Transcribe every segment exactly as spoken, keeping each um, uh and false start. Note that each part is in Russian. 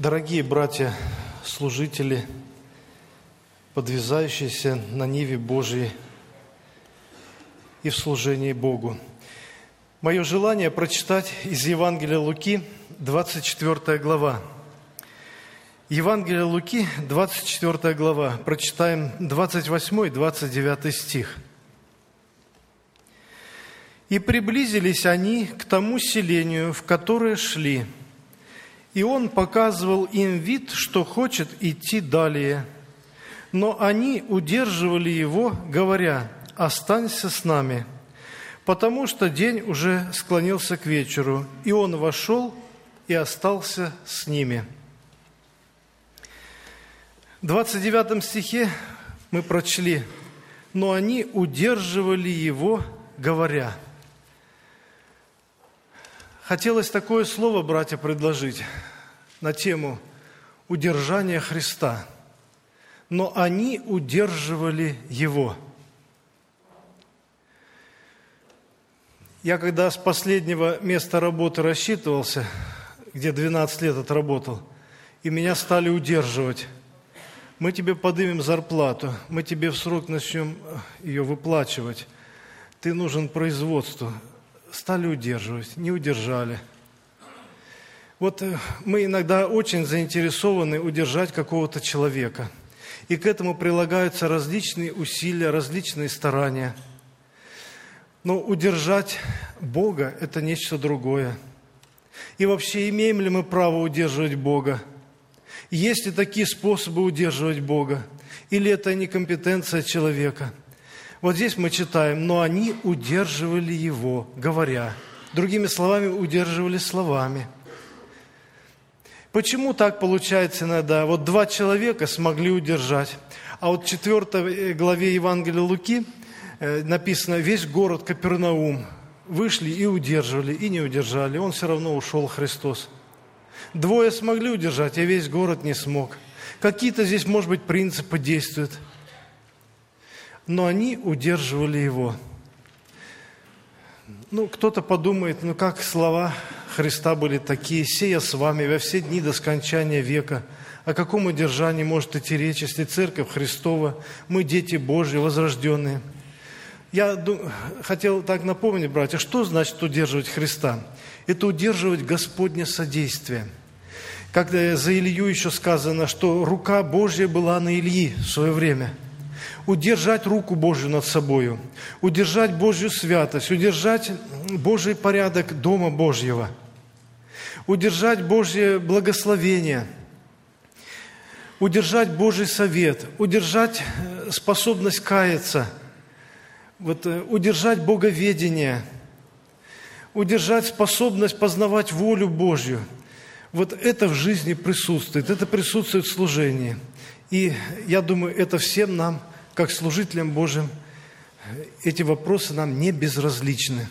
Дорогие братья, служители, подвязающиеся на ниве Божьей и в служении Богу. Мое желание прочитать из Евангелия Луки, двадцать четвёртая глава. Евангелие Луки, двадцать четвёртая глава. Прочитаем двадцать восьмой и двадцать девятый стих. «И приблизились они к тому селению, в которое шли, и он показывал им вид, что хочет идти далее. Но они удерживали его, говоря: „Останься с нами“, потому что день уже склонился к вечеру, и он вошел и остался с ними». В двадцать девятом стихе мы прочли: «Но они удерживали его, говоря». Хотелось такое слово, братья, предложить на тему удержания Христа. Но они удерживали его. Я когда с последнего места работы рассчитывался, где двенадцать лет отработал, и меня стали удерживать. Мы тебе поднимем зарплату, мы тебе в срок начнем ее выплачивать. Ты нужен производству. Стали удерживать, не удержали. Вот мы иногда очень заинтересованы удержать какого-то человека. И к этому прилагаются различные усилия, различные старания. Но удержать Бога – это нечто другое. И вообще, имеем ли мы право удерживать Бога? Есть ли такие способы удерживать Бога? Или это некомпетенция человека? Вот здесь мы читаем: «Но они удерживали его, говоря». Другими словами, удерживали словами. Почему так получается иногда? Вот два человека смогли удержать. А вот в четвёртой главе Евангелия Луки написано: «Весь город Капернаум вышли и удерживали, и не удержали». Он все равно ушел, Христос. Двое смогли удержать, а весь город не смог. Какие-то здесь, может быть, принципы действуют. Но они удерживали его. Ну, кто-то подумает, ну как слова Христа были такие: «Сея с вами во все дни до скончания века». О каком удержании может идти речь, если Церковь Христова, мы дети Божьи, возрожденные? Я дум... хотел так напомнить, братья, что значит удерживать Христа? Это удерживать Господне содействие. Когда за Илью еще сказано, что рука Божья была на Ильи в свое время. Удержать руку Божью над собою, удержать Божью святость, удержать Божий порядок Дома Божьего, удержать Божье благословение, удержать Божий совет, удержать способность каяться, вот, удержать боговедение, удержать способность познавать волю Божью. Вот это в жизни присутствует, это присутствует в служении. И я думаю, это всем нам, как служителям Божьим, эти вопросы нам не безразличны.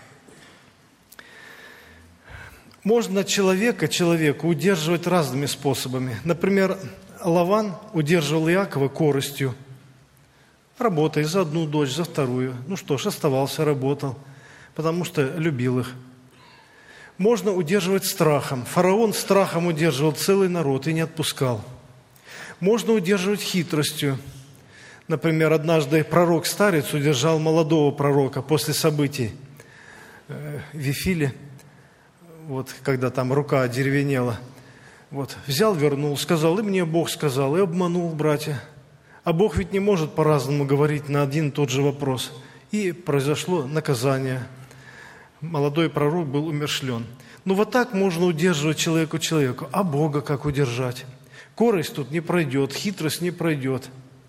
Можно человека, человека удерживать разными способами. Например, Лаван удерживал Иакова корыстью, работая за одну дочь, за вторую. Ну что ж, оставался, работал, потому что любил их. Можно удерживать страхом. Фараон страхом удерживал целый народ и не отпускал. Можно удерживать хитростью. Например, однажды пророк-старец удержал молодого пророка после событий в Вифиле, вот, когда там рука одеревенела. Вот, взял, вернул, сказал: «И мне Бог сказал», и обманул, братья. А Бог ведь не может по-разному говорить на один и тот же вопрос. И произошло наказание. Молодой пророк был умерщвлен. Ну вот так можно удерживать человеку человеку. А Бога как удержать? Корость тут не пройдет, хитрость не пройдет.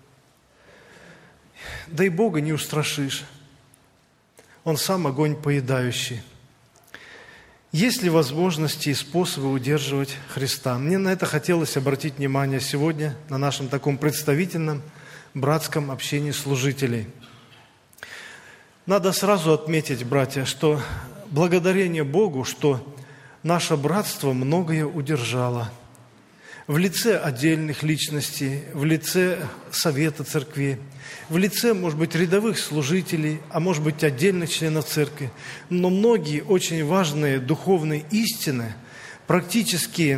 Да и Бога не устрашишь. Он сам огонь поедающий. Есть ли возможности и способы удерживать Христа? Мне на это хотелось обратить внимание сегодня на нашем таком представительном братском общении служителей. Надо сразу отметить, братья, что благодарение Богу, что наше братство многое удержало. В лице отдельных личностей, в лице совета церкви, в лице, может быть, рядовых служителей, а может быть, отдельных членов церкви. Но многие очень важные духовные истины Практические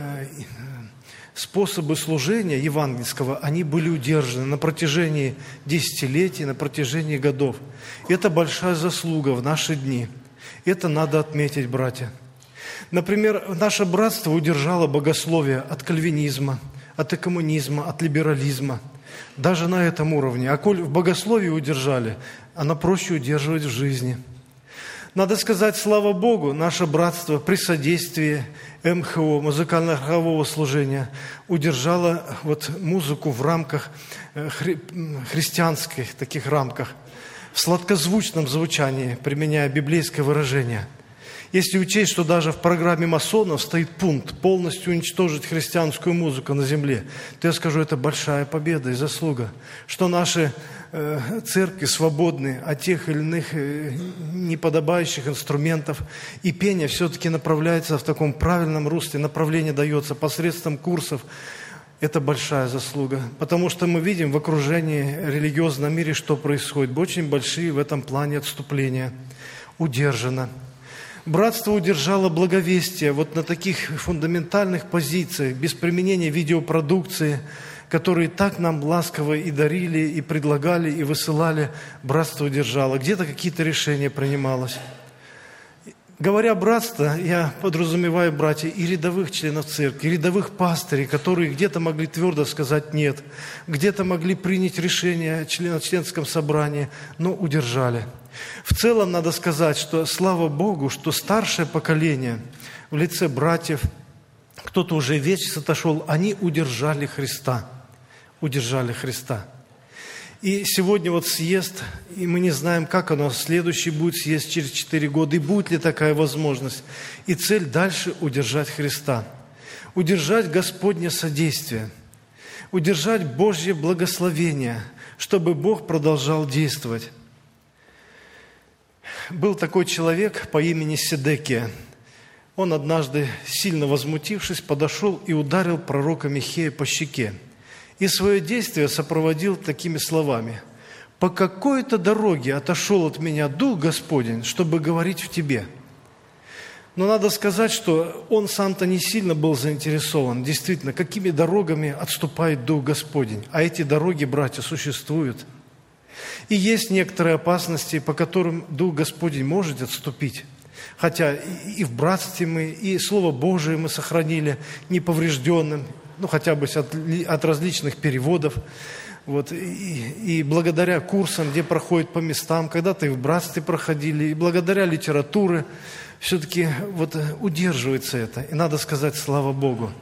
способы служения евангельского, они были удержаны на протяжении десятилетий, на протяжении годов. Это большая заслуга в наши дни. Это надо отметить, братья. Например, наше братство удержало богословие от кальвинизма, от экоммунизма, от либерализма. Даже на этом уровне. А коль в богословии удержали, оно проще удерживать в жизни. Надо сказать, слава Богу, наше братство при содействии эм ха о, музыкально-хорового служения, удержало вот музыку в рамках хри- христианских таких рамках, в сладкозвучном звучании, применяя библейское выражение. Если учесть, что даже в программе масонов стоит пункт полностью уничтожить христианскую музыку на земле, то я скажу, это большая победа и заслуга, что наши э, церкви свободны от тех или иных э, неподобающих инструментов, и пение все-таки направляется в таком правильном русле, направление дается посредством курсов. Это большая заслуга, потому что мы видим в окружении религиозном мире, что происходит. Очень большие в этом плане отступления. Удержано. Братство удержало благовестие вот на таких фундаментальных позициях, без применения видеопродукции, которые так нам ласково и дарили, и предлагали, и высылали. Братство удержало. Где-то какие-то решения принималось. Говоря «братство», я подразумеваю, братья, и рядовых членов церкви, и рядовых пастырей, которые где-то могли твердо сказать «нет», где-то могли принять решение на членском собрании, но удержали. В целом надо сказать, что слава Богу, что старшее поколение в лице братьев, кто-то уже весь отошел, они удержали Христа, удержали Христа. И сегодня вот съезд, и мы не знаем, как оно, следующий будет съезд через четыре года, и будет ли такая возможность. И цель дальше удержать Христа, удержать Господне содействие, удержать Божье благословение, чтобы Бог продолжал действовать. Был такой человек по имени Седекия. Он однажды, сильно возмутившись, подошел и ударил пророка Михея по щеке. И свое действие сопроводил такими словами: «По какой-то дороге отошел от меня Дух Господень, чтобы говорить в тебе». Но надо сказать, что он сам-то не сильно был заинтересован. Действительно, какими дорогами отступает Дух Господень. А эти дороги, братья, существуют. И есть некоторые опасности, по которым Дух Господень может отступить. Хотя и в братстве мы, и Слово Божие мы сохранили неповрежденным, ну хотя бы от, от различных переводов. Вот, и, и благодаря курсам, где проходят по местам, когда-то и в братстве проходили, и благодаря литературе, все-таки вот удерживается это. И надо сказать, слава Богу.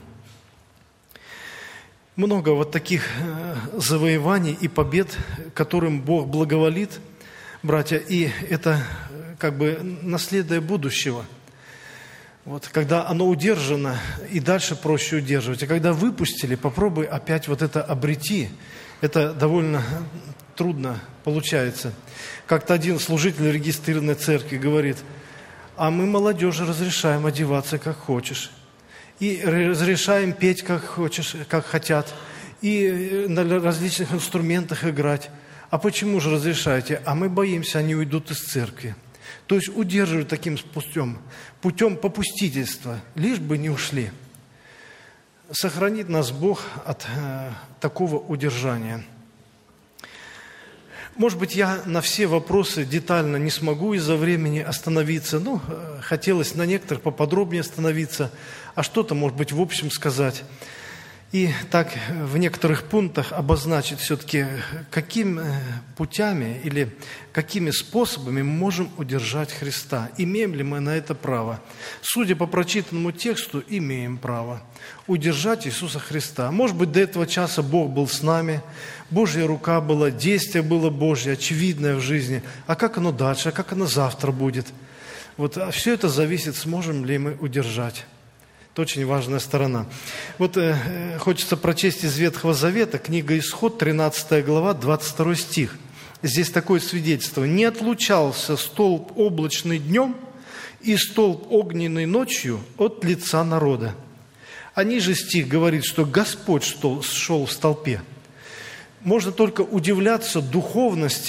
Много вот таких завоеваний и побед, которым Бог благоволит, братья, и это как бы наследие будущего. Вот, когда оно удержано, и дальше проще удерживать. А когда выпустили, попробуй опять вот это обрети. Это довольно трудно получается. Как-то один служитель регистрированной церкви говорит: а мы молодежи разрешаем одеваться как хочешь. И разрешаем петь как хочешь, как хотят. И на различных инструментах играть. А почему же разрешаете? А мы боимся, они уйдут из церкви. То есть удерживают таким путем, путем попустительства, лишь бы не ушли. Сохранит нас Бог от э, такого удержания. Может быть, я на все вопросы детально не смогу из-за времени остановиться. Ну, э, хотелось на некоторых поподробнее остановиться, а что-то, может быть, в общем сказать. И так в некоторых пунктах обозначить все-таки, какими путями или какими способами мы можем удержать Христа. Имеем ли мы на это право? Судя по прочитанному тексту, имеем право удержать Иисуса Христа. Может быть, до этого часа Бог был с нами, Божья рука была, действие было Божье, очевидное в жизни. А как оно дальше, а как оно завтра будет? Вот все это зависит, сможем ли мы удержать. Это очень важная сторона. Вот э, хочется прочесть из Ветхого Завета, книга Исход, тринадцатая глава, двадцать второй стих. Здесь такое свидетельство. «Не отлучался столб облачный днем и столб огненный ночью от лица народа». А ниже стих говорит, что Господь шел в столпе. Можно только удивляться духовности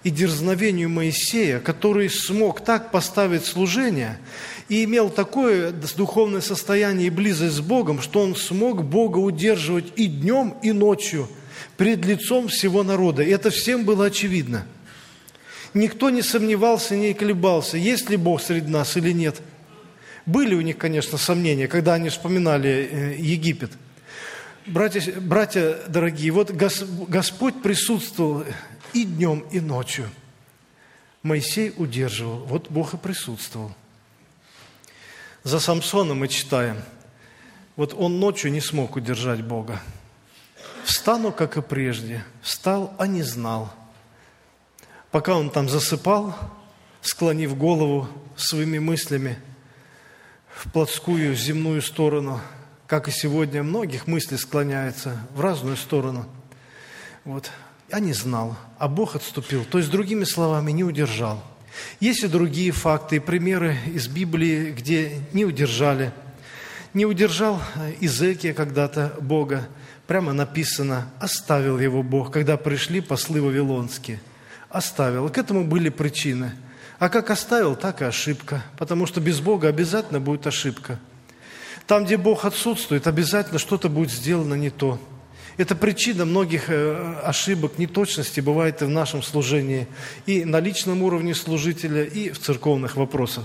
и дерзновению Моисея, который смог так поставить служение и имел такое духовное состояние и близость с Богом, что он смог Бога удерживать и днем, и ночью пред лицом всего народа. И это всем было очевидно. Никто не сомневался, не колебался, есть ли Бог среди нас или нет. Были у них, конечно, сомнения, когда они вспоминали Египет. Братья, братья дорогие, вот Господь присутствовал и днем, и ночью. Моисей удерживал, вот Бог и присутствовал. За Самсона мы читаем, вот он ночью не смог удержать Бога. «Встану, как и прежде, встал, а не знал». Пока он там засыпал, склонив голову своими мыслями в плотскую земную сторону, как и сегодня, многих мысли склоняются в разную сторону. Вот. Я не знал, а Бог отступил. То есть, другими словами, не удержал. Есть и другие факты и примеры из Библии, где не удержали. Не удержал Изекия когда-то Бога. Прямо написано, оставил его Бог, когда пришли послы вавилонские. Оставил. И к этому были причины. А как оставил, так и ошибка. Потому что без Бога обязательно будет ошибка. Там, где Бог отсутствует, обязательно что-то будет сделано не то. Это причина многих ошибок, неточностей бывает и в нашем служении, и на личном уровне служителя, и в церковных вопросах.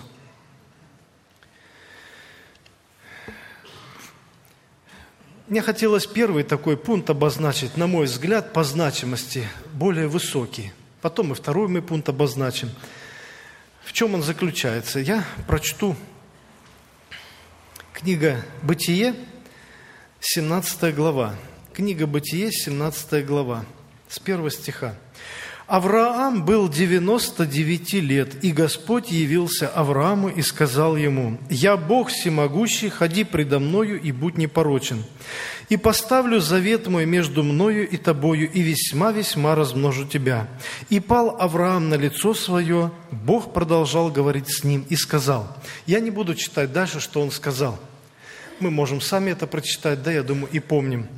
Мне хотелось первый такой пункт обозначить, на мой взгляд, по значимости более высокий. Потом и второй мы пункт обозначим. В чем он заключается? Я прочту книга «Бытие», семнадцатая глава. Книга «Бытие», семнадцатая глава, с первого стиха. «Авраам был девяносто девяти лет, и Господь явился Аврааму и сказал ему: „Я Бог всемогущий, ходи предо мною и будь непорочен. И поставлю завет мой между мною и тобою, и весьма-весьма размножу тебя“. И пал Авраам на лицо свое, Бог продолжал говорить с ним и сказал». Я не буду читать дальше, что он сказал. Мы можем сами это прочитать, да, я думаю, и помним.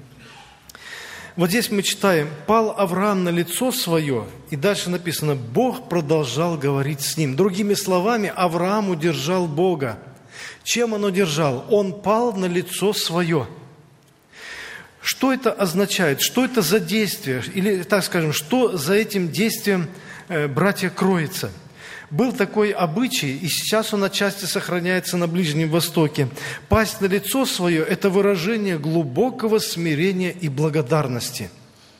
Вот здесь мы читаем, пал Авраам на лицо свое, и дальше написано, Бог продолжал говорить с ним. Другими словами, Авраам удержал Бога. Чем он удержал? Он пал на лицо свое. Что это означает? Что это за действие? Или, так скажем, что за этим действием, э, братья, кроется? Был такой обычай, и сейчас он отчасти сохраняется на Ближнем Востоке. Пасть на лицо свое – это выражение глубокого смирения и благодарности.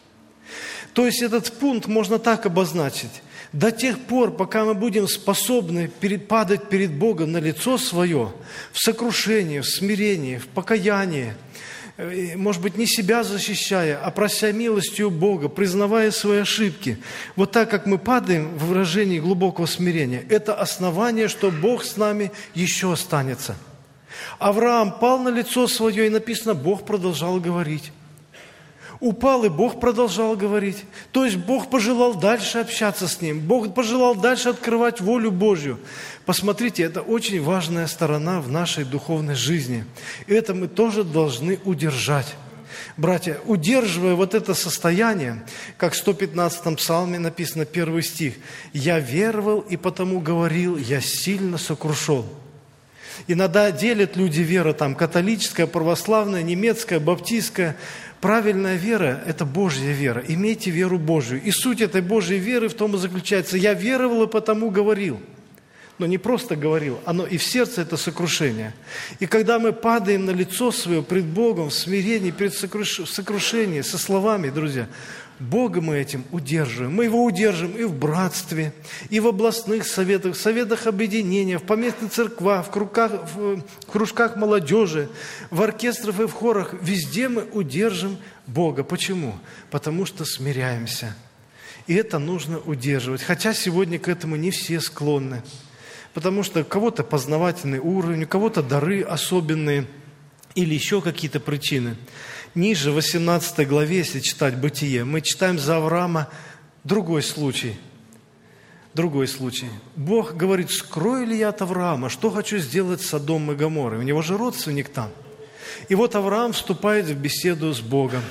То есть этот пункт можно так обозначить. До тех пор, пока мы будем способны падать перед Богом на лицо свое, в сокрушении, в смирении, в покаянии, может быть, не себя защищая, а прося милостью Бога, признавая свои ошибки. Вот так, как мы падаем в выражении глубокого смирения, это основание, что Бог с нами еще останется. Авраам пал на лицо свое, и написано, Бог продолжал говорить. Упал, и Бог продолжал говорить. То есть Бог пожелал дальше общаться с ним. Бог пожелал дальше открывать волю Божью. Посмотрите, это очень важная сторона в нашей духовной жизни. И это мы тоже должны удержать. Братья, удерживая вот это состояние, как в сто пятнадцатом псалме написано, первый стих, «Я веровал, и потому говорил, я сильно сокрушен». Иногда делят люди вера там католическая, православная, немецкая, баптистская. Правильная вера – это Божья вера. Имейте веру Божью. И суть этой Божьей веры в том и заключается. Я веровал и потому говорил. Но не просто говорил, оно и в сердце это сокрушение. И когда мы падаем на лицо свое пред Богом в смирении, пред сокруш... в сокрушении, со словами, друзья, Бога мы этим удерживаем. Мы Его удержим и в братстве, и в областных советах, в советах объединения, в поместных церквах, в, кружках, в кружках молодежи, в оркестрах и в хорах. Везде мы удержим Бога. Почему? Потому что смиряемся. И это нужно удерживать. Хотя сегодня к этому не все склонны. Потому что у кого-то познавательный уровень, у кого-то дары особенные или еще какие-то причины. Ниже, в восемнадцатой главе, если читать Бытие, мы читаем за Авраама другой случай. Другой случай. Бог говорит, скрою ли я от Авраама, что хочу сделать с Содомом и Гоморрой? У него же родственник там. И вот Авраам вступает в беседу с Богом.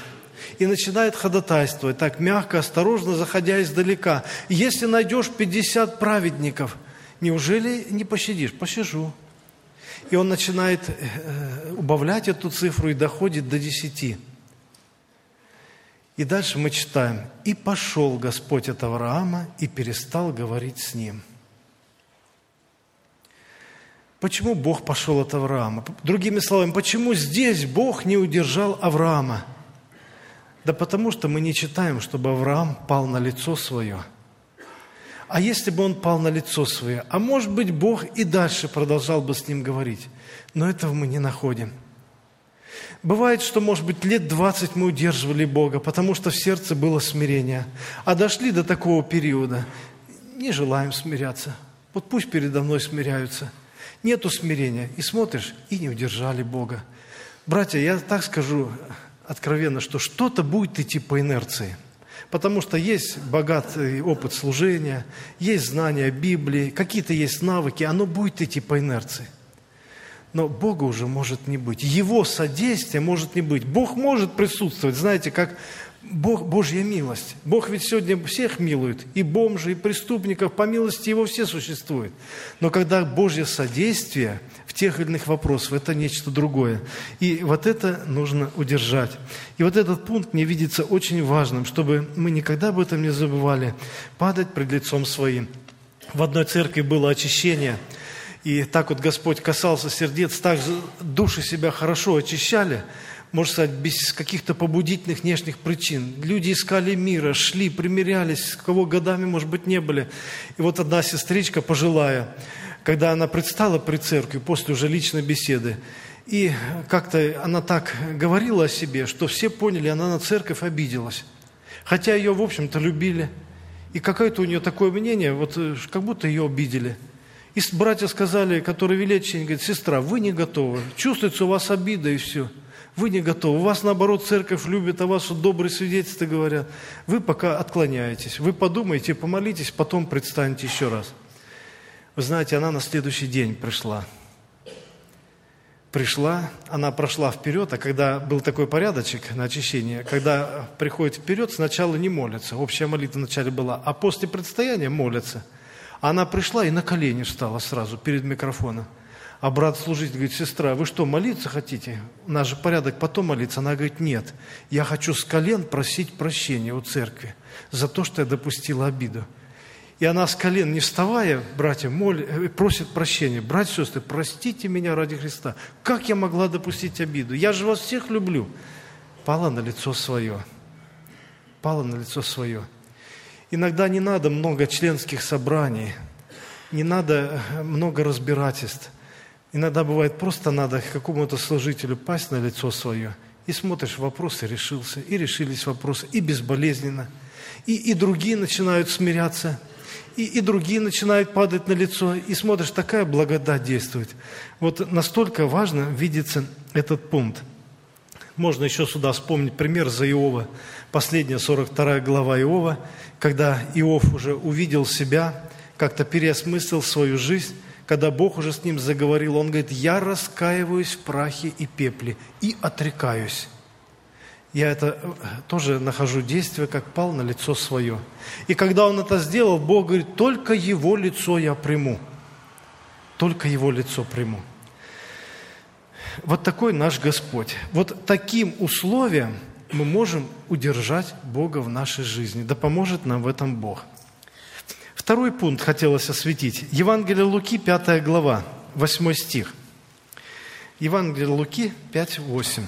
и начинает ходатайствовать, так мягко, осторожно, заходя издалека. Если найдешь пятьдесят праведников, неужели не пощадишь? Пощажу. И он начинает убавлять эту цифру и доходит до десяти. И дальше мы читаем: «И пошел Господь от Авраама и перестал говорить с ним». Почему Бог пошел от Авраама? Другими словами, почему здесь Бог не удержал Авраама? Да потому что мы не читаем, чтобы Авраам пал на лицо свое. А если бы он пал на лицо свое, а может быть, Бог и дальше продолжал бы с ним говорить. Но этого мы не находим. Бывает, что, может быть, лет двадцать мы удерживали Бога, потому что в сердце было смирение. А дошли до такого периода, не желаем смиряться. Вот пусть передо мной смиряются. Нету смирения. И смотришь, и не удержали Бога. Братья, я так скажу откровенно, что что-то будет идти по инерции. Потому что есть богатый опыт служения, есть знания Библии, какие-то есть навыки, оно будет идти по инерции. Но Бога уже может не быть. Его содействие может не быть. Бог может присутствовать, знаете, как Бог, Божья милость. Бог ведь сегодня всех милует, и бомжей, и преступников, по милости Его все существуют. Но когда Божье содействие в тех или иных вопросах, это нечто другое. И вот это нужно удержать. И вот этот пункт мне видится очень важным, чтобы мы никогда об этом не забывали, падать пред лицом Своим. В одной церкви было очищение, и так вот Господь касался сердец, так же души себя хорошо очищали, можно сказать, без каких-то побудительных внешних причин. Люди искали мира, шли, примирялись, кого годами, может быть, не были. И вот одна сестричка пожилая, когда она предстала при церкви после уже личной беседы, и как-то она так говорила о себе, что все поняли, она на церковь обиделась. Хотя ее, в общем-то, любили. И какое-то у нее такое мнение, вот как будто ее обидели. И братья сказали, которые вели очищение, говорят: сестра, вы не готовы, чувствуется у вас обида и все. Вы не готовы. У вас, наоборот, церковь любит, о вас вот добрые свидетельства говорят. Вы пока отклоняетесь. Вы подумайте, помолитесь, потом предстанете еще раз. Вы знаете, она на следующий день пришла. Пришла, она прошла вперед, а когда был такой порядочек на очищение, когда приходит вперед, сначала не молятся. Общая молитва вначале была, а после предстояния молятся. Она пришла и на колени встала сразу перед микрофоном. А брат-служитель говорит: сестра, вы что, молиться хотите? У нас же порядок потом молиться. Она говорит: нет, я хочу с колен просить прощения у церкви за то, что я допустила обиду. И она с колен, не вставая, братья, моль, просит прощения. Братья и сестры, простите меня ради Христа. Как я могла допустить обиду? Я же вас всех люблю. Пала на лицо свое. Пала на лицо свое. Иногда не надо много членских собраний, не надо много разбирательств. Иногда бывает, просто надо какому-то служителю пасть на лицо свое, и смотришь, вопрос и решился, и решились вопросы, и безболезненно. И, и другие начинают смиряться, и, и другие начинают падать на лицо, и смотришь, такая благодать действует. Вот настолько важно видится этот пункт. Можно еще сюда вспомнить пример за Иова, последняя сорок вторая глава Иова, когда Иов уже увидел себя, как-то переосмыслил свою жизнь, когда Бог уже с ним заговорил, он говорит: я раскаиваюсь в прахе и пепле и отрекаюсь. Я это тоже нахожу действие, как пал на лицо свое. И когда он это сделал, Бог говорит: только его лицо я приму. Только его лицо приму. Вот такой наш Господь. Вот таким условием мы можем удержать Бога в нашей жизни. Да поможет нам в этом Бог. Второй пункт хотелось осветить. Евангелие Луки, пятая глава, восьмой стих. Евангелие Луки, пять, восемь.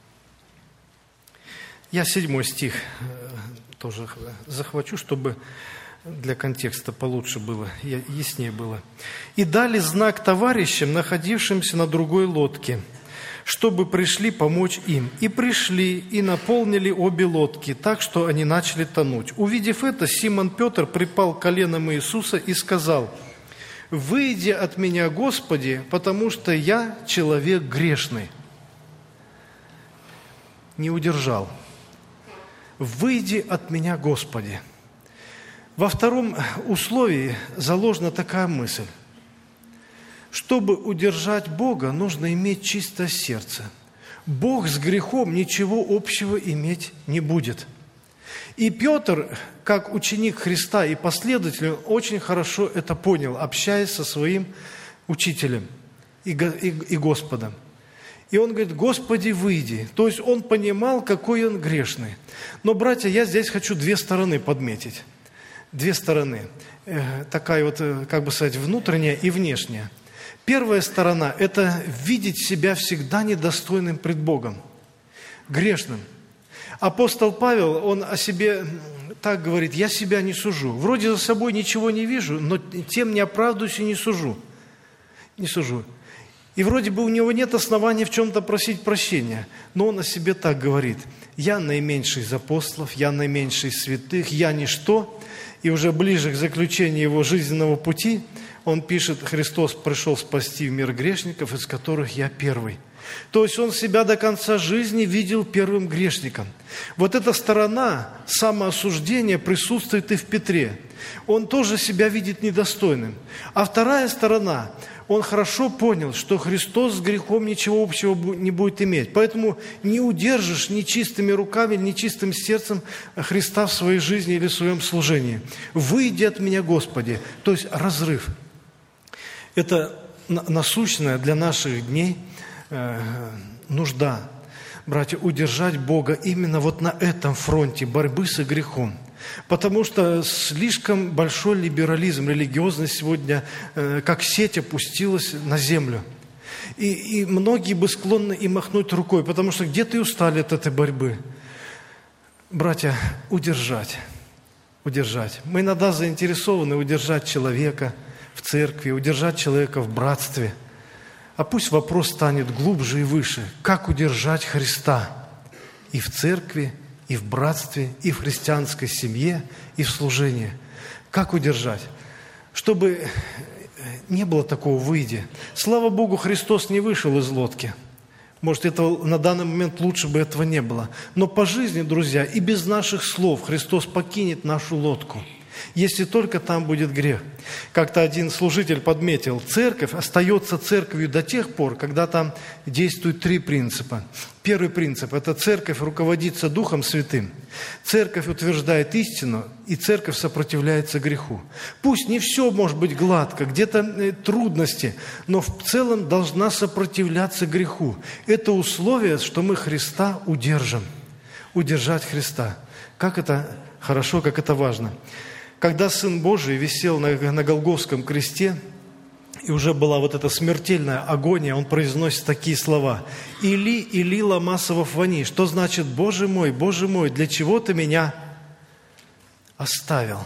Я седьмой стих тоже захвачу, чтобы для контекста получше было, яснее было. «И дали знак товарищам, находившимся на другой лодке, чтобы пришли помочь им. И пришли, и наполнили обе лодки, так что они начали тонуть. Увидев это, Симон Петр припал к коленам Иисуса и сказал: «Выйди от меня, Господи, потому что я человек грешный». Не удержал. «Выйди от меня, Господи». Во втором условии заложена такая мысль. Чтобы удержать Бога, нужно иметь чистое сердце. Бог с грехом ничего общего иметь не будет. И Петр, как ученик Христа и последователь, очень хорошо это понял, общаясь со своим учителем и, и, и Господом. И он говорит: «Господи, выйди». То есть он понимал, какой он грешный. Но, братья, я здесь хочу две стороны подметить. Две стороны. Э, такая вот, как бы сказать, внутренняя и внешняя. Первая сторона – это видеть себя всегда недостойным пред Богом, грешным. Апостол Павел, он о себе так говорит: «Я себя не сужу. Вроде за собой ничего не вижу, но тем не оправдываюсь и не сужу». Не сужу. И вроде бы у него нет оснований в чем-то просить прощения, но он о себе так говорит: «Я наименьший из апостолов, я наименьший из святых, я ничто». И уже ближе к заключению его жизненного пути он пишет: «Христос пришел спасти в мир грешников, из которых я первый». То есть он себя до конца жизни видел первым грешником. Вот эта сторона самоосуждения присутствует и в Петре. Он тоже себя видит недостойным. А вторая сторона, он хорошо понял, что Христос с грехом ничего общего не будет иметь. Поэтому не удержишь ни чистыми руками, ни чистым сердцем Христа в своей жизни или в своем служении. «Выйди от меня, Господи». То есть разрыв. Это насущная для наших дней нужда, братья, удержать Бога именно вот на этом фронте борьбы со грехом. Потому что слишком большой либерализм, религиозность сегодня, как сеть, опустилась на землю. И, и многие бы склонны и махнуть рукой, потому что где-то и устали от этой борьбы. Братья, удержать, удержать. Мы иногда заинтересованы удержать человека в церкви, удержать человека в братстве. А пусть вопрос станет глубже и выше. Как удержать Христа и в церкви, и в братстве, и в христианской семье, и в служении? Как удержать? Чтобы не было такого «выйди». Слава Богу, Христос не вышел из лодки. Может, этого на данный момент лучше бы этого не было. Но по жизни, друзья, и без наших слов Христос покинет нашу лодку, если только там будет грех. Как-то один служитель подметил: церковь остается церковью до тех пор, когда там действуют три принципа. Первый принцип – это церковь руководится Духом Святым, церковь утверждает истину, и церковь сопротивляется греху. Пусть не все может быть гладко, где-то трудности, но в целом должна сопротивляться греху. Это условие, что мы Христа удержим. Удержать Христа. Как это хорошо, как это важно. Когда Сын Божий висел на, на Голгофском кресте, и уже была вот эта смертельная агония, Он произносит такие слова: «Или, или лама савахвани», что значит: «Боже мой, Боже мой, для чего Ты меня оставил?»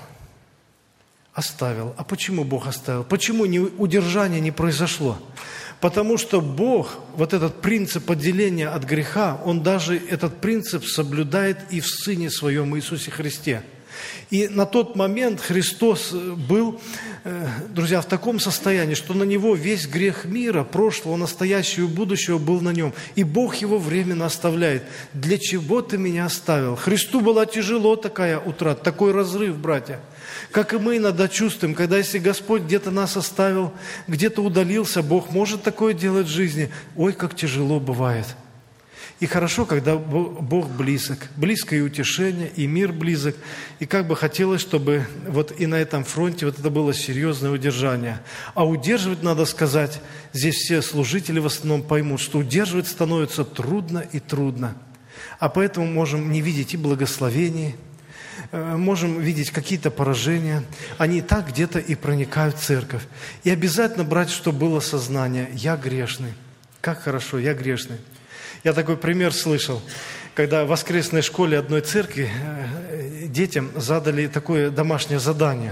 Оставил. А почему Бог оставил? Почему не, удержание не произошло? Потому что Бог, вот этот принцип отделения от греха, Он даже этот принцип соблюдает и в Сыне Своем Иисусе Христе. И на тот момент Христос был, друзья, в таком состоянии, что на Него весь грех мира, прошлого, настоящего и будущего был на Нем. И Бог Его временно оставляет. «Для чего Ты меня оставил?» Христу была тяжело такая утрата, такой разрыв, братья. Как и мы иногда чувствуем, когда если Господь где-то нас оставил, где-то удалился, Бог может такое делать в жизни. Ой, как тяжело бывает. И хорошо, когда Бог близок. Близко и утешение, и мир близок. И как бы хотелось, чтобы вот и на этом фронте вот это было серьезное удержание. А удерживать, надо сказать, здесь все служители в основном поймут, что удерживать становится трудно и трудно. А поэтому можем не видеть и благословений, можем видеть какие-то поражения. Они и так где-то и проникают в церковь. И обязательно, братья, чтобы было сознание: я грешный. Как хорошо, я грешный. Я такой пример слышал, когда в воскресной школе одной церкви детям задали такое домашнее задание.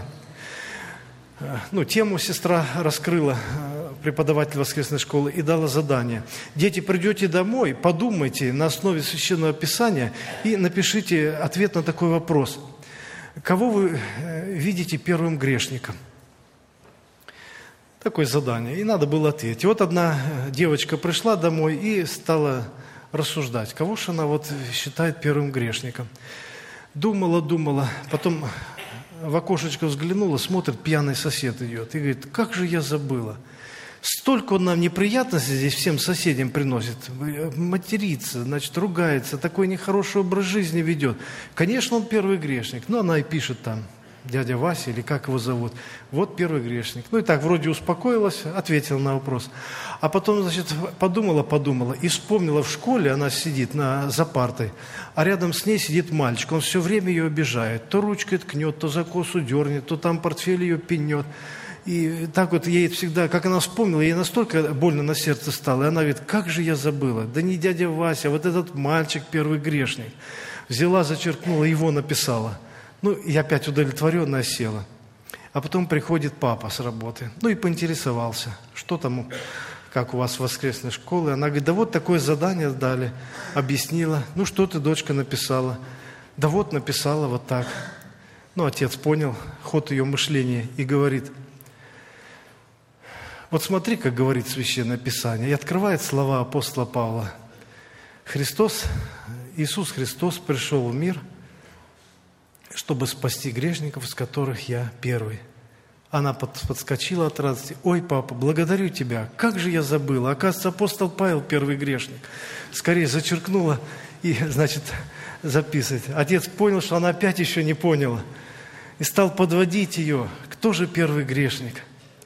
Ну, тему сестра раскрыла, преподаватель воскресной школы, и дала задание. Дети, придете домой, подумайте на основе Священного Писания и напишите ответ на такой вопрос. Кого вы видите первым грешником? Такое задание. И надо было ответить. И вот одна девочка пришла домой и стала рассуждать, кого же она вот считает первым грешником. Думала, думала, потом в окошечко взглянула, смотрит, пьяный сосед идет. И говорит: как же я забыла. Столько он нам неприятностей здесь всем соседям приносит. Матерится, значит, ругается, такой нехороший образ жизни ведет. Конечно, он первый грешник. Ну, она и пишет там, дядя Вася, или как его зовут. Вот первый грешник. Ну и так, вроде успокоилась, ответила на вопрос. А потом, значит, подумала, подумала и вспомнила в школе, она сидит на, за партой, а рядом с ней сидит мальчик. Он все время ее обижает. То ручкой ткнет, то за косу дернет, то там портфель ее пинет. И так вот ей всегда, как она вспомнила, ей настолько больно на сердце стало. И она говорит, как же я забыла. Да не дядя Вася, а вот этот мальчик первый грешник. Взяла, зачеркнула, его написала. Ну, и опять удовлетворенная села. А потом приходит папа с работы. Ну, и поинтересовался, что там, как у вас в воскресной школе. Она говорит, да вот такое задание дали. Объяснила. Ну, что ты, дочка, написала? Да вот написала вот так. Ну, отец понял ход ее мышления и говорит, вот смотри, как говорит Священное Писание, и открывает слова апостола Павла. Христос, Иисус Христос пришел в мир, чтобы спасти грешников, из которых я первый. Она под, подскочила от радости. Ой, папа, благодарю тебя. Как же я забыла. Оказывается, апостол Павел первый грешник. Скорее зачеркнула и, значит, записывать. Отец понял, что она опять еще не поняла. И стал подводить ее. Кто же первый грешник?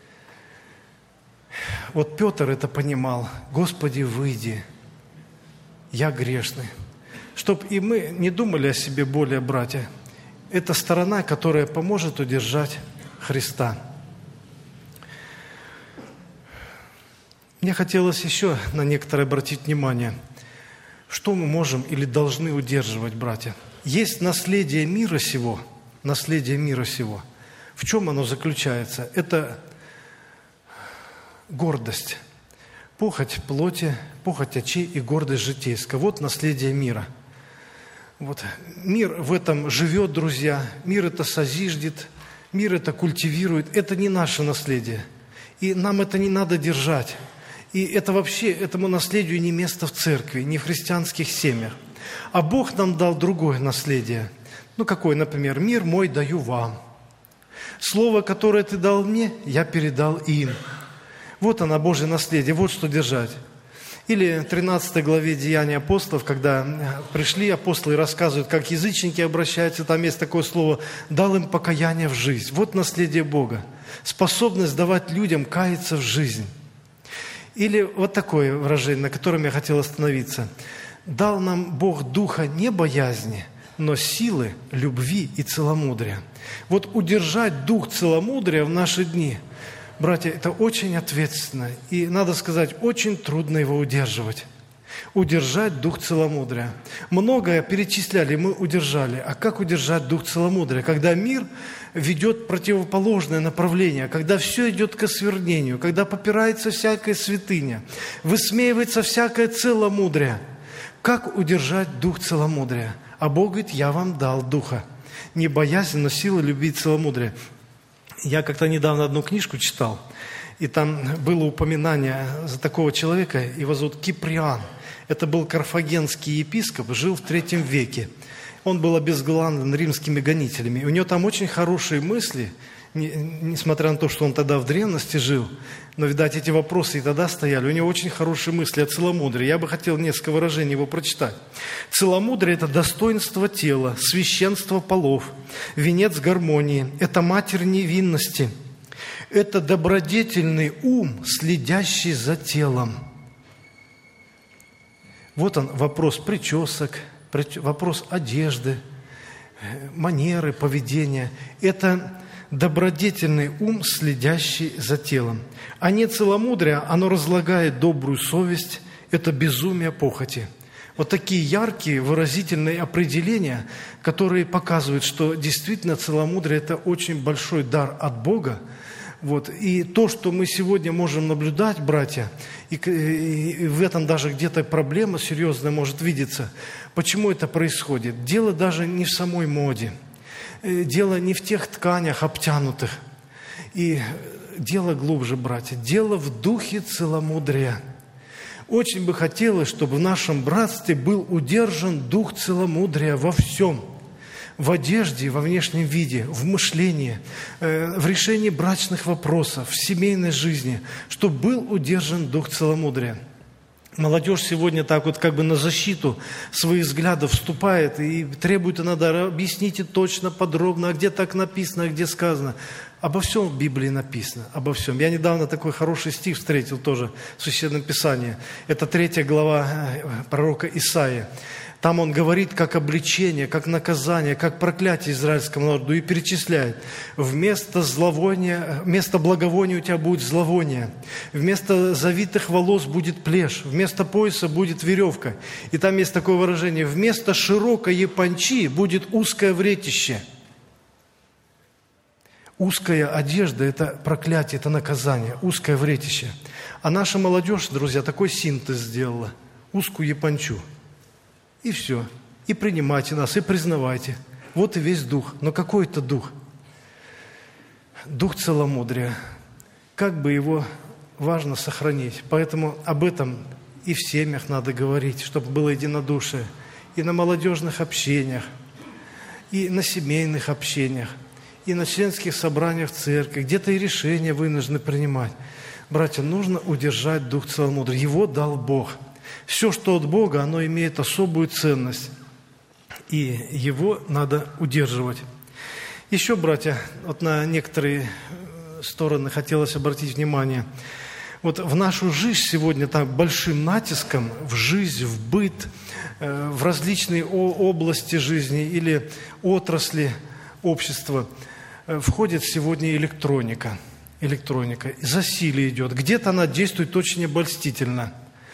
Вот Петр это понимал. Господи, выйди. Я грешный. Чтоб и мы не думали о себе более, братья. Это сторона, которая поможет удержать Христа. Мне хотелось еще на некоторое обратить внимание. Что мы можем или должны удерживать, братья? Есть наследие мира сего. Наследие мира сего. В чем оно заключается? Это гордость. Похоть плоти, похоть очей и гордость житейская. Вот наследие мира. Вот. Мир в этом живет, друзья. Мир это созиждет, мир это культивирует. Это не наше наследие. И нам это не надо держать. И это вообще, этому наследию не место в церкви, не в христианских семьях. А Бог нам дал другое наследие. Ну, какое, например, «Мир мой даю вам». Слово, которое ты дал мне, я передал им. Вот оно, Божье наследие, вот что держать. Или в тринадцатой главе Деяний апостолов, когда пришли апостолы и рассказывают, как язычники обращаются, там есть такое слово «дал им покаяние в жизнь». Вот наследие Бога. Способность давать людям каяться в жизнь. Или вот такое выражение, на котором я хотел остановиться. «Дал нам Бог духа не боязни, но силы, любви и целомудрия». Вот удержать дух целомудрия в наши дни – братья, это очень ответственно, и, надо сказать, очень трудно его удерживать. Удержать дух целомудрия. Многое перечисляли, мы удержали. А как удержать дух целомудрия? Когда мир ведет противоположное направление, когда все идет к осквернению, когда попирается всякая святыня, высмеивается всякое целомудрие. Как удержать дух целомудрия? А Бог говорит, я вам дал духа. Не боязнь, но сила любви и целомудрия. Я как-то недавно одну книжку читал, и там было упоминание за такого человека, его зовут Киприан. Это был карфагенский епископ, жил в третьем веке. Он был обезглавлен римскими гонителями. И у него там очень хорошие мысли, несмотря на то, что он тогда в древности жил, но, видать, эти вопросы и тогда стояли. У него очень хорошие мысли о целомудрии. Я бы хотел несколько выражений его прочитать. Целомудрие – это достоинство тела, священство полов, венец гармонии, это матерь невинности, это добродетельный ум, следящий за телом. Вот он, вопрос причесок, вопрос одежды, манеры, поведения. Это добродетельный ум, следящий за телом. А не целомудрие, оно разлагает добрую совесть, это безумие похоти. Вот такие яркие, выразительные определения, которые показывают, что действительно целомудрие – это очень большой дар от Бога. Вот. И то, что мы сегодня можем наблюдать, братья, и, и в этом даже где-то проблема серьезная может видеться. Почему это происходит? Дело даже не в самой моде. Дело не в тех тканях обтянутых. И дело глубже, братья. Дело в духе целомудрия. Очень бы хотелось, чтобы в нашем братстве был удержан дух целомудрия во всем. в одежде, во внешнем виде, в мышлении, в решении брачных вопросов, в семейной жизни, чтобы был удержан дух целомудрия. Молодежь сегодня так вот как бы на защиту своих взглядов вступает и требует иногда: объясните точно, подробно, а где так написано, а где сказано. Обо всем в Библии написано, обо всем. Я недавно такой хороший стих встретил тоже в Священном Писании. Это третья глава пророка Исаии. Там он говорит, как обличение, как наказание, как проклятие израильскому народу, и перечисляет: вместо зловония, вместо благовония у тебя будет зловоние, вместо завитых волос будет плешь, вместо пояса будет веревка. И там есть такое выражение: вместо широкой япончи будет узкое вретище. Узкая одежда – это проклятие, это наказание, узкое вретище. А наша молодежь, друзья, такой синтез сделала: узкую япончу. И все. И принимайте нас, и признавайте. Вот и весь дух. Но какой это дух? Дух целомудрия. Как бы его важно сохранить. Поэтому об этом и в семьях надо говорить, чтобы было единодушие. И на молодежных общениях, и на семейных общениях, и на членских собраниях церкви. Где-то и решения вынуждены принимать. Братья, нужно удержать дух целомудрия. Его дал Бог. Все, что от Бога, оно имеет особую ценность, и его надо удерживать. Еще, братья, вот на некоторые стороны хотелось обратить внимание. Вот в нашу жизнь сегодня так большим натиском, в жизнь, в быт, в различные области жизни или отрасли общества входит сегодня электроника. Электроника. Засилие идет. Где-то она действует очень обольстительно.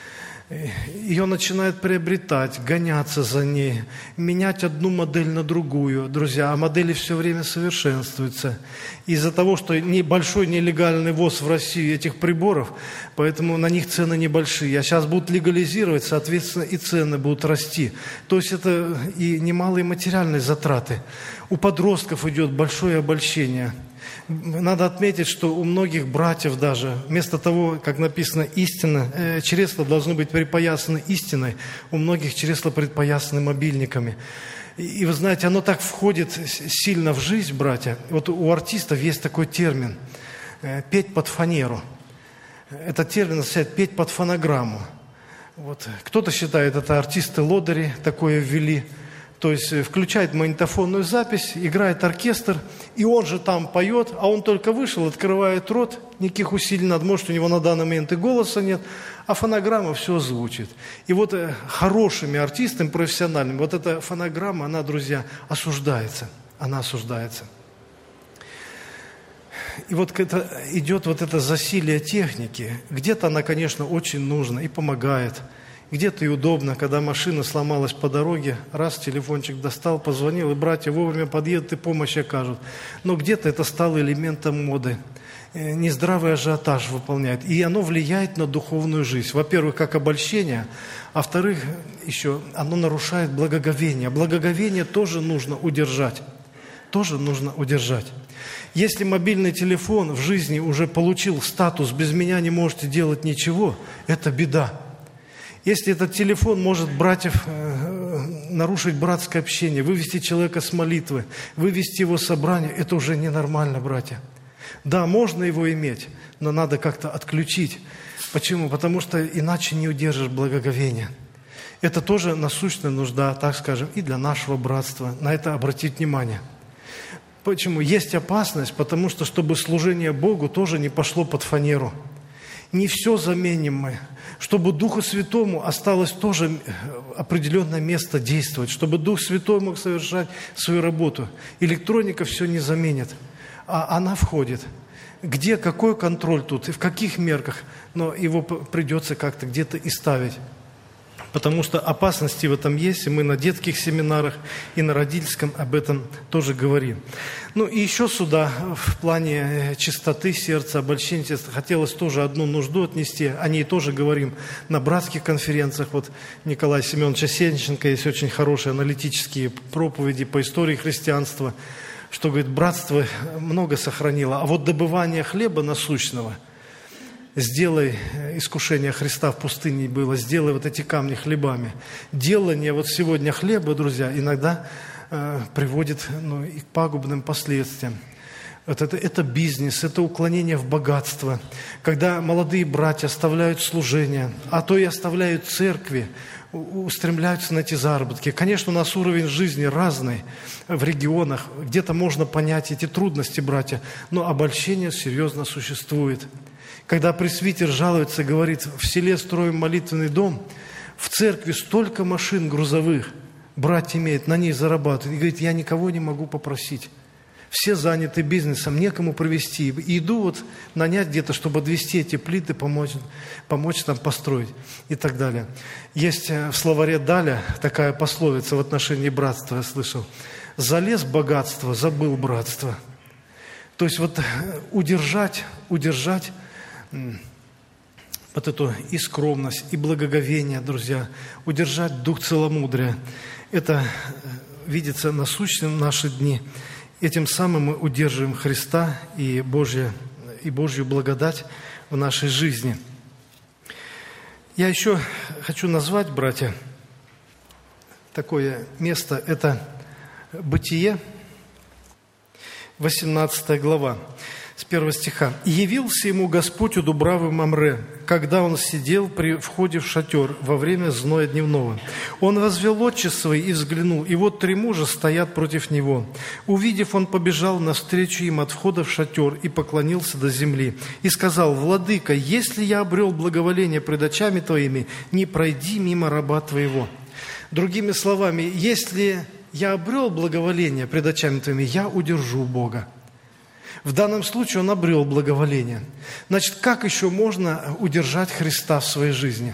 Ее начинают приобретать, гоняться за ней, менять одну модель на другую. Друзья, а модели все время совершенствуются. Из-за того, что небольшой нелегальный ввоз в Россию этих приборов, поэтому на них цены небольшие. А сейчас будут легализировать, соответственно, и цены будут расти. То есть это и немалые материальные затраты. У подростков идет большое обольщение. Надо отметить, что у многих братьев даже, вместо того, как написано истина, э, чресла должны быть припоясаны истиной, у многих чресла предпоясаны мобильниками. И, и вы знаете, оно так входит сильно в жизнь, братья. Вот у артистов есть такой термин э, – петь под фанеру. Этот термин означает петь под фонограмму. Вот. Кто-то считает, это артисты-лодыри такое ввели. То есть включает магнитофонную запись, играет оркестр, и он же там поет, а он только вышел, открывает рот, никаких усилий не надо, может, у него на данный момент и голоса нет, а фонограмма все звучит. И вот э, хорошими артистами, профессиональными, вот эта фонограмма, она, друзья, осуждается, она осуждается. И вот это, идет вот это засилие техники, где-то она, конечно, очень нужна и помогает. Где-то и удобно, когда машина сломалась по дороге, раз телефончик достал, позвонил, и братья вовремя подъедут и помощь окажут. Но где-то это стало элементом моды. Нездравый ажиотаж выполняет. И оно влияет на духовную жизнь. Во-первых, как обольщение, а во-вторых, еще оно нарушает благоговение. Благоговение тоже нужно удержать. Тоже нужно удержать. Если мобильный телефон в жизни уже получил статус «без меня не можете делать ничего», это беда. Если этот телефон может братьев э, нарушить братское общение, вывести человека с молитвы, вывести его с собрания, это уже ненормально, братья. Да, можно его иметь, но надо как-то отключить. Почему? Потому что иначе не удержишь благоговения. Это тоже насущная нужда, так скажем, и для нашего братства. На это обратить внимание. Почему? Есть опасность, потому что, чтобы служение Богу тоже не пошло под фанеру. Не все заменим мы. Чтобы Духу Святому осталось тоже определенное место действовать, чтобы Дух Святой мог совершать свою работу. Электроника все не заменит, а она входит. Где, какой контроль тут и в каких мерках, но его придется как-то где-то и ставить. Потому что опасности в этом есть, и мы на детских семинарах и на родительском об этом тоже говорим. Ну и еще сюда, в плане чистоты сердца, обольщения, хотелось тоже одну нужду отнести. О ней тоже говорим на братских конференциях. Вот Николай Семенович Сенченко есть очень хорошие аналитические проповеди по истории христианства, что, говорит, братство много сохранило. А вот добывание хлеба насущного, сделай искушение Христа в пустыне было, сделай вот эти камни хлебами. Делание вот сегодня хлеба, друзья, иногда э, приводит ну, и к пагубным последствиям. Вот это, это бизнес, это уклонение в богатство. Когда молодые братья оставляют служение, а то и оставляют церкви, устремляются на эти заработки. Конечно, у нас уровень жизни разный в регионах. Где-то можно понять эти трудности, братья, но обольщение серьезно существует. Когда пресвитер жалуется, говорит, в селе строим молитвенный дом, в церкви столько машин грузовых, братья имеют, на ней зарабатывают. И говорит, я никого не могу попросить. Все заняты бизнесом, некому провести. И иду вот нанять где-то, чтобы отвезти эти плиты, помочь, помочь там построить и так далее. Есть в словаре Даля такая пословица в отношении братства, я слышал. «Залез богатство, забыл братство». То есть вот удержать, удержать вот эту и скромность, и благоговение, друзья, удержать дух целомудрия. Это видится насущным в наши дни. Этим самым мы удерживаем Христа и, Божье, и Божью благодать в нашей жизни. Я еще хочу назвать, братья, такое место. Это Бытие, восемнадцатая глава, с первого стиха. «И явился ему Господь у дубравы Мамре, когда он сидел при входе в шатер во время зноя дневного. Он возвел очи свои и взглянул, и вот три мужа стоят против него. Увидев, он побежал навстречу им от входа в шатер и поклонился до земли. И сказал: Владыка, если я обрел благоволение пред очами твоими, не пройди мимо раба твоего». Другими словами, если я обрел благоволение пред очами твоими, я удержу Бога. В данном случае он обрел благоволение. Значит, как еще можно удержать Христа в своей жизни,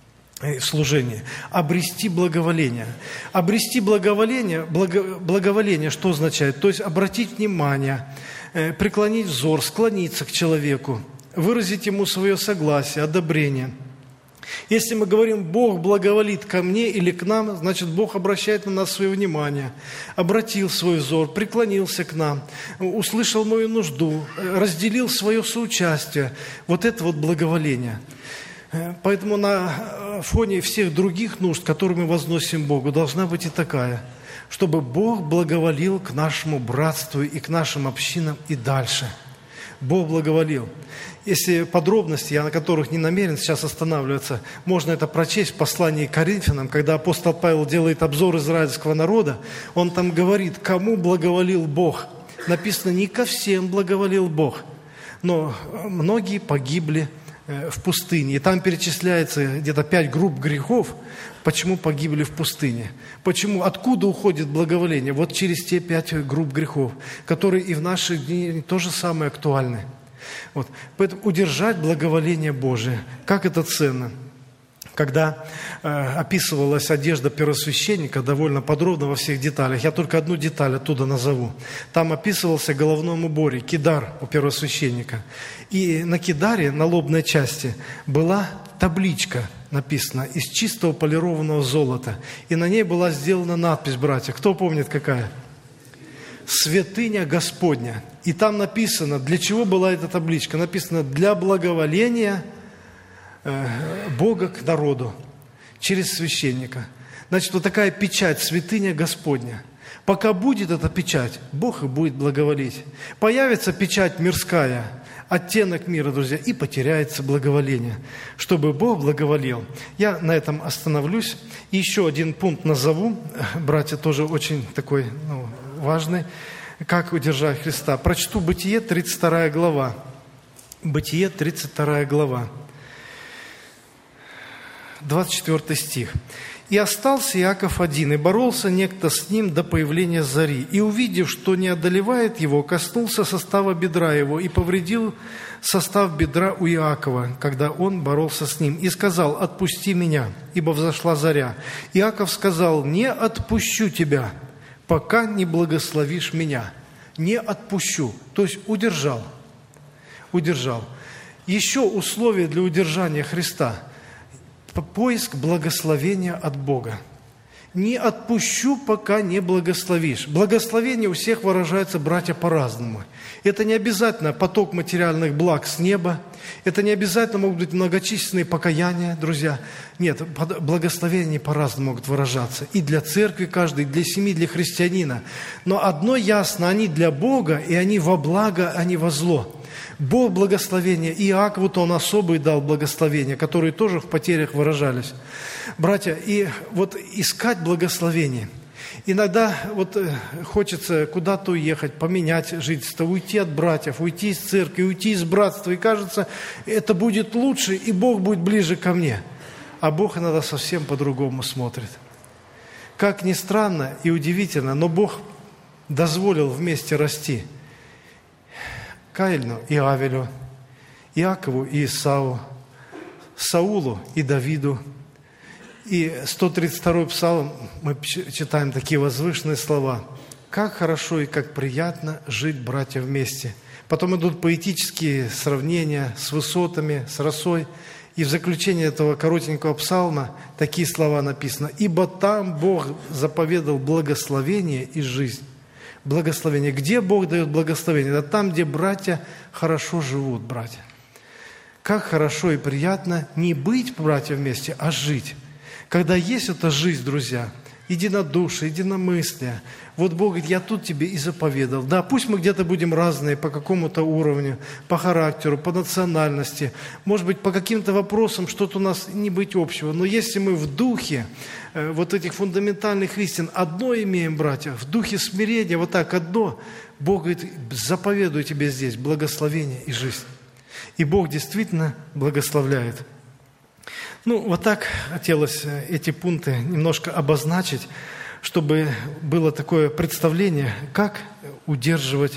в служении? Обрести благоволение. Обрести благоволение, благо, благоволение что означает? То есть обратить внимание, преклонить взор, склониться к человеку, выразить ему свое согласие, одобрение. Если мы говорим, Бог благоволит ко мне или к нам, значит, Бог обращает на нас свое внимание, обратил свой взор, преклонился к нам, услышал мою нужду, разделил свое соучастие. Вот это вот благоволение. Поэтому на фоне всех других нужд, которые мы возносим Богу, должна быть и такая, чтобы Бог благоволил к нашему братству и к нашим общинам и дальше. Бог благоволил. Если подробности, я на которых не намерен сейчас останавливаться, можно это прочесть в послании к Коринфянам, когда апостол Павел делает обзор израильского народа, он там говорит, кому благоволил Бог. Написано, не ко всем благоволил Бог, но многие погибли в пустыне. И там перечисляется где-то пять групп грехов, почему погибли в пустыне. Почему, откуда уходит благоволение? Вот через те пять групп грехов, которые и в наши дни то же самое актуальны. Вот. Поэтому удержать благоволение Божие, как это ценно. Когда э, описывалась одежда первосвященника довольно подробно во всех деталях, я только одну деталь оттуда назову. Там описывался головной убор, кидар у первосвященника. И на кидаре, на лобной части, была табличка написана из чистого полированного золота. И на ней была сделана надпись, братья. Кто помнит, какая? «Святыня Господня». И там написано, для чего была эта табличка? Написано, для благоволения э, Бога к народу через священника. Значит, вот такая печать, святыня Господня. Пока будет эта печать, Бог и будет благоволить. Появится печать мирская, оттенок мира, друзья, и потеряется благоволение. Чтобы Бог благоволил. Я на этом остановлюсь. И еще один пункт назову, братья, тоже очень такой ну, важный. Как удержать Христа? Прочту Бытие, тридцать вторая глава. Бытие, тридцать вторая глава. двадцать четвёртый стих. «И остался Иаков один, и боролся некто с ним до появления зари. И, увидев, что не одолевает его, коснулся состава бедра его и повредил состав бедра у Иакова, когда он боролся с ним. И сказал: отпусти меня, ибо взошла заря. Иаков сказал: не отпущу тебя, пока не благословишь меня». Не отпущу. То есть удержал. Удержал. Еще условие для удержания Христа – поиск благословения от Бога. Не отпущу, пока не благословишь. Благословение у всех выражается, братья, по-разному. Это не обязательно поток материальных благ с неба. Это не обязательно могут быть многочисленные покаяния, друзья. Нет, благословения по-разному могут выражаться. И для церкви каждой, и для семьи, для христианина. Но одно ясно, они для Бога, и они во благо, а не во зло. Бог благословения. Иакову-то он особый дал благословения, которые тоже в потерях выражались. Братья, и вот искать благословение. Иногда вот хочется куда-то уехать, поменять жительство, уйти от братьев, уйти из церкви, уйти из братства. И кажется, это будет лучше, и Бог будет ближе ко мне. А Бог иногда совсем по-другому смотрит. Как ни странно и удивительно, но Бог дозволил вместе расти Каину и Авелю, Иакову и Исаву, Саулу и Давиду. И сто тридцать второй псалом, мы читаем такие возвышенные слова. «Как хорошо и как приятно жить, братья, вместе». Потом идут поэтические сравнения с высотами, с росой. И в заключение этого коротенького псалма такие слова написаны. «Ибо там Бог заповедал благословение и жизнь». Благословение. Где Бог дает благословение? Это там, где братья хорошо живут, братья. Как хорошо и приятно не быть, братья, вместе, а жить. Когда есть эта жизнь, друзья, единодушие, единомыслие, вот Бог говорит, я тут тебе и заповедал. Да, пусть мы где-то будем разные по какому-то уровню, по характеру, по национальности, может быть, по каким-то вопросам что-то у нас не быть общего, но если мы в духе э, вот этих фундаментальных истин одно имеем, братья, в духе смирения, вот так одно, Бог говорит, заповедую тебе здесь благословение и жизнь. И Бог действительно благословляет. Ну, вот так хотелось эти пункты немножко обозначить, чтобы было такое представление, как удерживать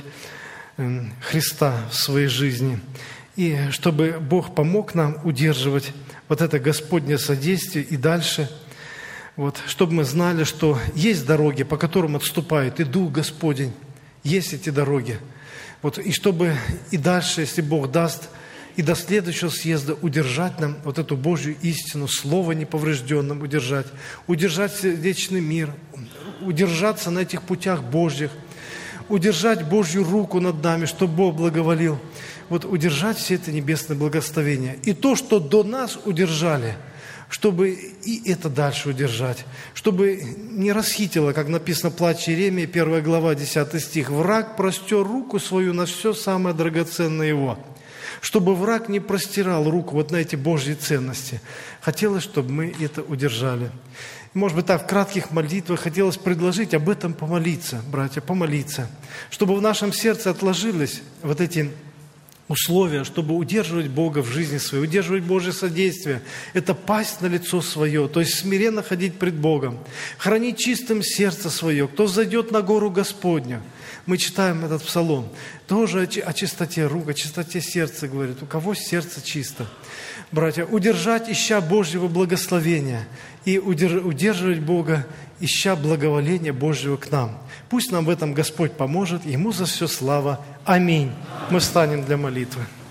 Христа в своей жизни. И чтобы Бог помог нам удерживать вот это Господне содействие и дальше, вот, чтобы мы знали, что есть дороги, по которым отступает и Дух Господень, есть эти дороги. Вот, и чтобы и дальше, если Бог даст, и до следующего съезда удержать нам вот эту Божью истину, Слово неповрежденным удержать, удержать вечный мир, удержаться на этих путях Божьих, удержать Божью руку над нами, чтобы Бог благоволил. Вот удержать все это небесное благословение. И то, что до нас удержали, чтобы и это дальше удержать, чтобы не расхитило, как написано в плаче Иеремии, первая глава, десятый стих, «Враг простер руку свою на все самое драгоценное его». Чтобы враг не простирал руку вот на эти Божьи ценности. Хотелось, чтобы мы это удержали. Может быть, так в кратких молитвах хотелось предложить об этом помолиться, братья, помолиться. Чтобы в нашем сердце отложились вот эти условия, чтобы удерживать Бога в жизни своей, удерживать Божье содействие. Это пасть на лицо свое, то есть смиренно ходить пред Богом. Хранить чистым сердце свое. Кто зайдет на гору Господню? Мы читаем этот псалом. Тоже о чистоте рук, о чистоте сердца говорит. У кого сердце чисто? Братья, удержать, ища Божьего благословения. И удерживать Бога, ища благоволения Божьего к нам. Пусть нам в этом Господь поможет. Ему за все слава. Аминь. Мы встанем для молитвы.